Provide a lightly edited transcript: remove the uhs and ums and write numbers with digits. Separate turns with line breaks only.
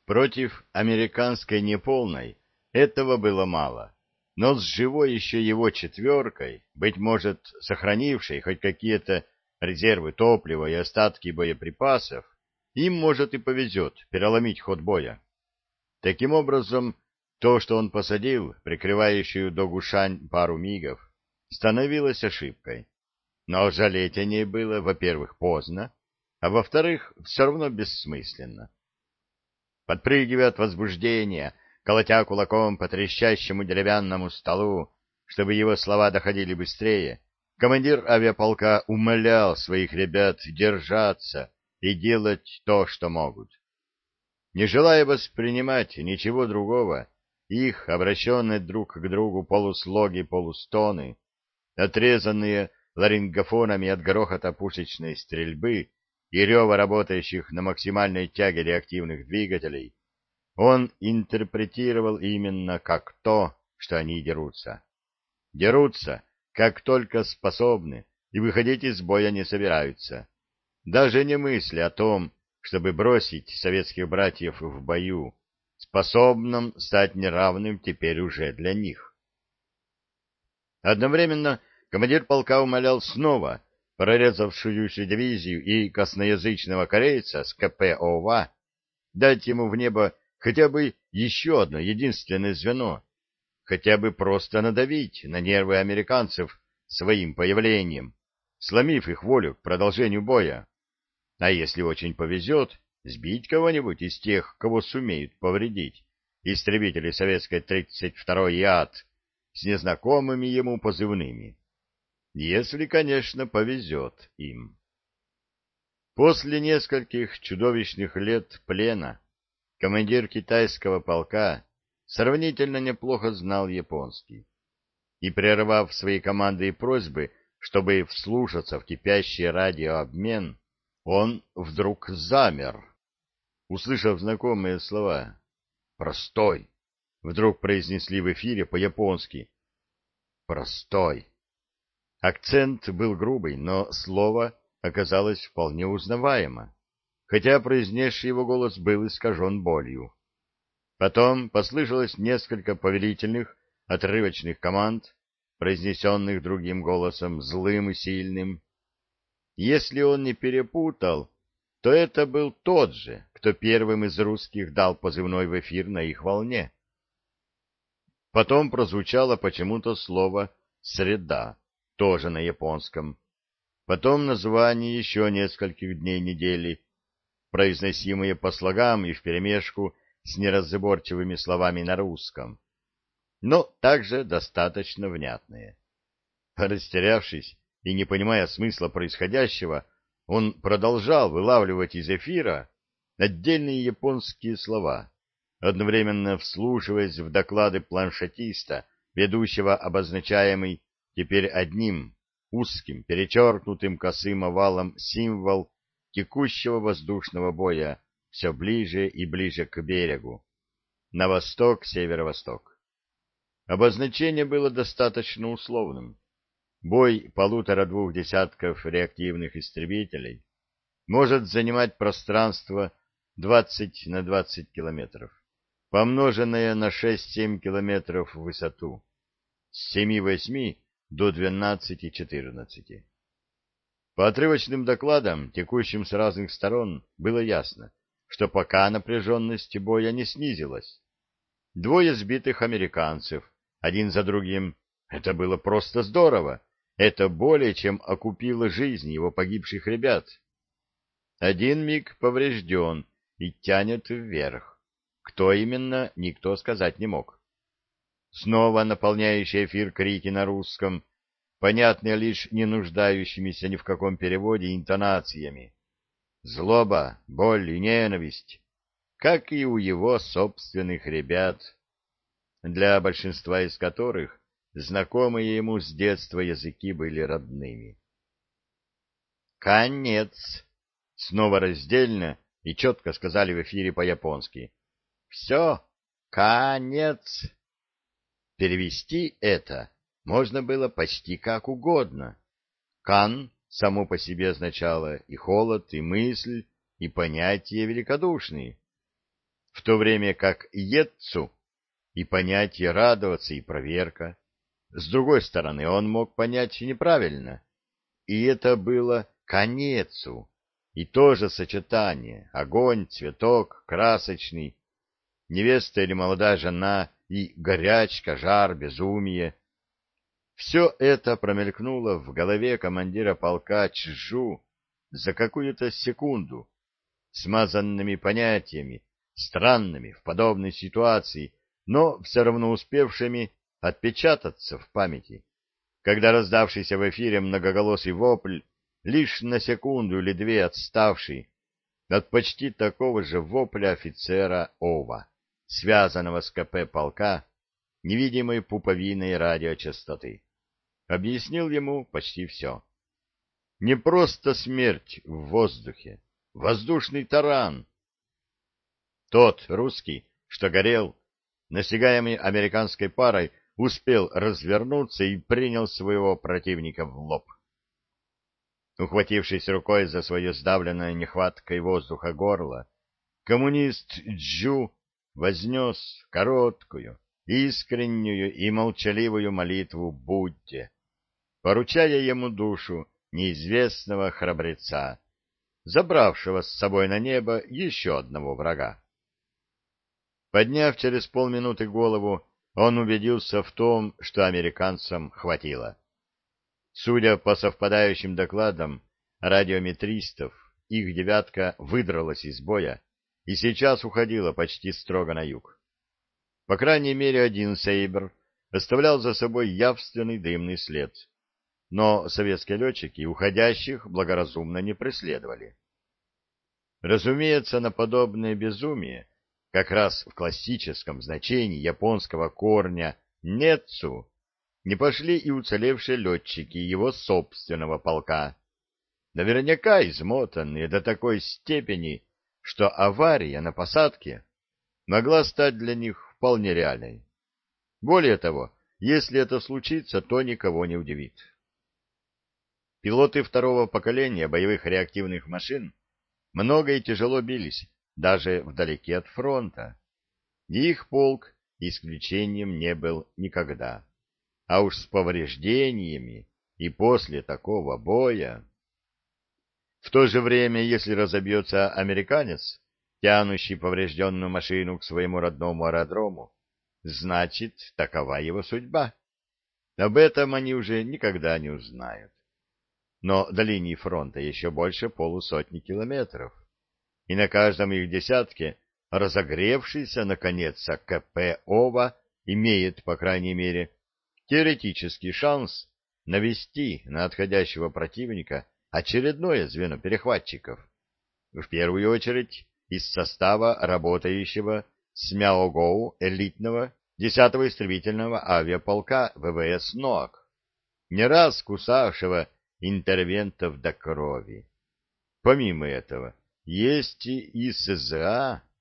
Против американской неполной этого было мало, но с живой еще его четверкой, быть может, сохранившей хоть какие-то резервы топлива и остатки боеприпасов, им, может, и повезет переломить ход боя. Таким образом, то, что он посадил, прикрывающую Догушань пару мигов, становилось ошибкой. Но жалеть о ней было, во-первых, поздно, а во-вторых, все равно бессмысленно. Подпрыгивая от возбуждения, колотя кулаком по трещащему деревянному столу, чтобы его слова доходили быстрее, командир авиаполка умолял своих ребят держаться и делать то, что могут. Не желая воспринимать ничего другого, их, обращенные друг к другу полуслоги-полустоны, отрезанные ларингофонами от грохота пушечной стрельбы и рева работающих на максимальной тяге реактивных двигателей, он интерпретировал именно как то, что они дерутся. Дерутся, как только способны, и выходить из боя не собираются. Даже не мысли о том, чтобы бросить советских братьев в бою, способном стать неравным теперь уже для них. Одновременно командир полка умолял снова прорезавшуюся дивизию и косноязычного корейца с КП ОВА дать ему в небо хотя бы еще одно единственное звено, хотя бы просто надавить на нервы американцев своим появлением, сломив их волю к продолжению боя. А если очень повезет, сбить кого-нибудь из тех, кого сумеют повредить, истребители советской 32-й ИАТ с незнакомыми ему позывными. Если, конечно, повезет им. После нескольких чудовищных лет плена командир китайского полка сравнительно неплохо знал японский. И, прервав свои команды и просьбы, чтобы вслушаться в кипящий радиообмен, он вдруг замер, услышав знакомые слова. «Простой!» — вдруг произнесли в эфире по-японски. «Простой!» Акцент был грубый, но слово оказалось вполне узнаваемо, хотя произнесший его голос был искажен болью. Потом послышалось несколько повелительных, отрывочных команд, произнесенных другим голосом, злым и сильным. Если он не перепутал, то это был тот же, кто первым из русских дал позывной в эфир на их волне. Потом прозвучало почему-то слово «среда», тоже на японском. Потом название еще нескольких дней недели, произносимые по слогам и вперемешку с неразборчивыми словами на русском, но также достаточно внятные. Растерявшись и не понимая смысла происходящего, он продолжал вылавливать из эфира отдельные японские слова, одновременно вслушиваясь в доклады планшетиста, ведущего обозначаемый теперь одним узким, перечеркнутым косым овалом символ текущего воздушного боя все ближе и ближе к берегу, на восток, северо-восток. Обозначение было достаточно условным. Бой 1,5-2 десятков реактивных истребителей может занимать пространство 20 на 20 километров, помноженное на 6-7 километров в высоту, с 7-8 до 12-14. По отрывочным докладам, текущим с разных сторон, было ясно, что пока напряженность боя не снизилась. Двое сбитых американцев, один за другим. Это было просто здорово. Это более чем окупило жизнь его погибших ребят. Один МиГ поврежден и тянет вверх. Кто именно, никто сказать не мог. Снова наполняющий эфир крики на русском, понятные лишь не нуждающимися ни в каком переводе интонациями. Злоба, боль и ненависть, как и у его собственных ребят, для большинства из которых знакомые ему с детства языки были родными. «Конец!» — снова раздельно и четко сказали в эфире по-японски. «Все, конец!» Перевести это можно было почти как угодно. «Кан» само по себе означало и холод, и мысль, и понятие великодушный. в то время как Йетцу и понять, и радоваться, и проверка. С другой стороны, он мог понять неправильно, и это было конецу, и тоже сочетание: огонь, цветок, красочный, невеста или молодая жена, и горячка, жар, безумие. Все это промелькнуло в голове командира полка Чжу за какую-то секунду, смазанными понятиями, странными в подобной ситуации, но все равно успевшими отпечататься в памяти, когда раздавшийся в эфире многоголосый вопль, лишь на секунду или две отставший от почти такого же вопля офицера ОВА, связанного с КП полка невидимой пуповиной радиочастоты, объяснил ему почти все. Не просто смерть в воздухе, воздушный таран. Тот русский, что горел, настигаемый американской парой, успел развернуться и принял своего противника в лоб. Ухватившись рукой за свое сдавленное нехваткой воздуха горло, коммунист Джу вознес короткую, искреннюю и молчаливую молитву Будде, поручая ему душу неизвестного храбреца, забравшего с собой на небо еще одного врага. Подняв через полминуты голову, он убедился в том, что американцам хватило. Судя по совпадающим докладам радиометристов, их девятка выдралась из боя и сейчас уходила почти строго на юг. По крайней мере, один «Сейбр» оставлял за собой явственный дымный след, но советские летчики уходящих благоразумно не преследовали. Разумеется, на подобное безумие, как раз в классическом значении японского корня «нетсу», не пошли и уцелевшие летчики его собственного полка, наверняка измотанные до такой степени, что авария на посадке могла стать для них вполне реальной. Более того, если это случится, то никого не удивит. Пилоты второго поколения боевых реактивных машин много и тяжело бились, даже вдалеке от фронта. И их полк исключением не был никогда. А уж с повреждениями и после такого боя... В то же время, если разобьется американец, тянущий поврежденную машину к своему родному аэродрому, значит, такова его судьба. Об этом они уже никогда не узнают. Но до линии фронта еще больше полусотни километров, и на каждом их десятке разогревшийся, наконец, КП ОВА имеет, по крайней мере, теоретический шанс навести на отходящего противника очередное звено перехватчиков, в первую очередь из состава работающего с Мяогоу элитного 10-го истребительного авиаполка ВВС НОАК, не раз кусавшего интервентов до крови. Помимо этого, есть и СЗА,